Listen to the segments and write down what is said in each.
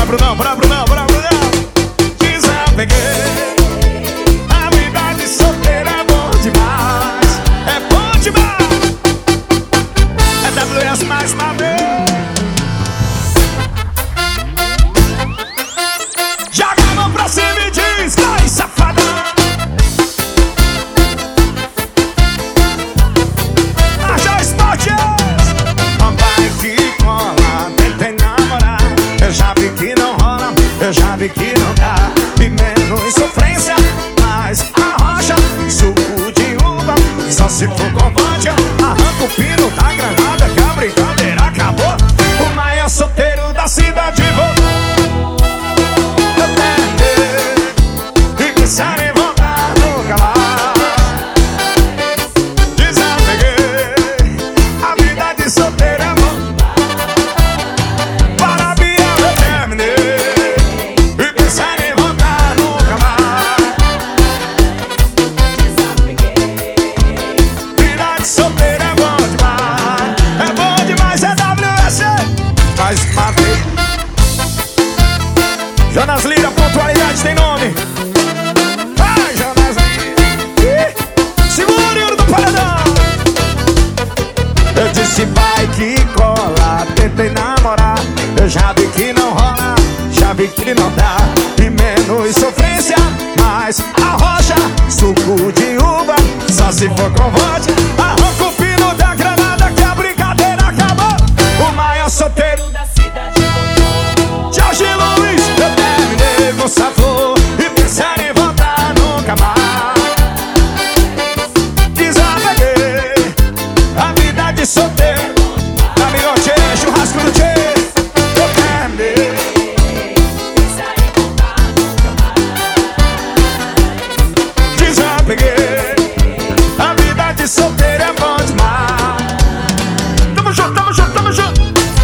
Brunão, bora Brunão, bora Brunão. Desapeguei. A vida de solteiro é bom demais. É bom demais. É WS mais uma vez. Joga a mão pra cima e diz: vai, safadão. Acha esporte. Vai que cola, tentei namorar. Eu já vi que não rola, eu já vi que não dá. E menos sofrência, mais arrocha. Suco de uva, só se for com vodka. Arranca o pino da granada que a brincadeira acabou. O maior solteiro da cidade voltou. Eu tentei e pensar em voltar nunca mais. Desapeguei. A vida de solteiro é bom. Para mim eu terminei e pensar em voltar nunca mais. Vida de solteiro é bom demais. É bom demais, é WS. Faz parte. Jonas Lira, pontualidade tem nome. Vai, Jonas Lira. Segura o ouro do paredão. Eu disse vai que cola, tentei namorar. Eu já vi que não rola, já vi que não dá. E menos sofrência, mais arrocha. Suco de uva, só se for com vodka. Arranca o pino da granada que a brincadeira acabou. O maior solteiro da cidade voltou. Jorge Luiz, eu terminei com sabor e pensar em voltar nunca mais. Desapeguei. A vida de solteiro. Caminhão Tchê, churrasco do Tchê. Eu terminei. Desapeguei. A vida de solteiro é bom demais. Tamo junto, tamo junto, tamo junto.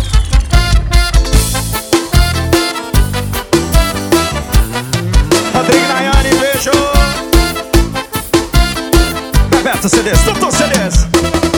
Rodrigo Nayane, beijo. Bebeto CDs, tudo CDs.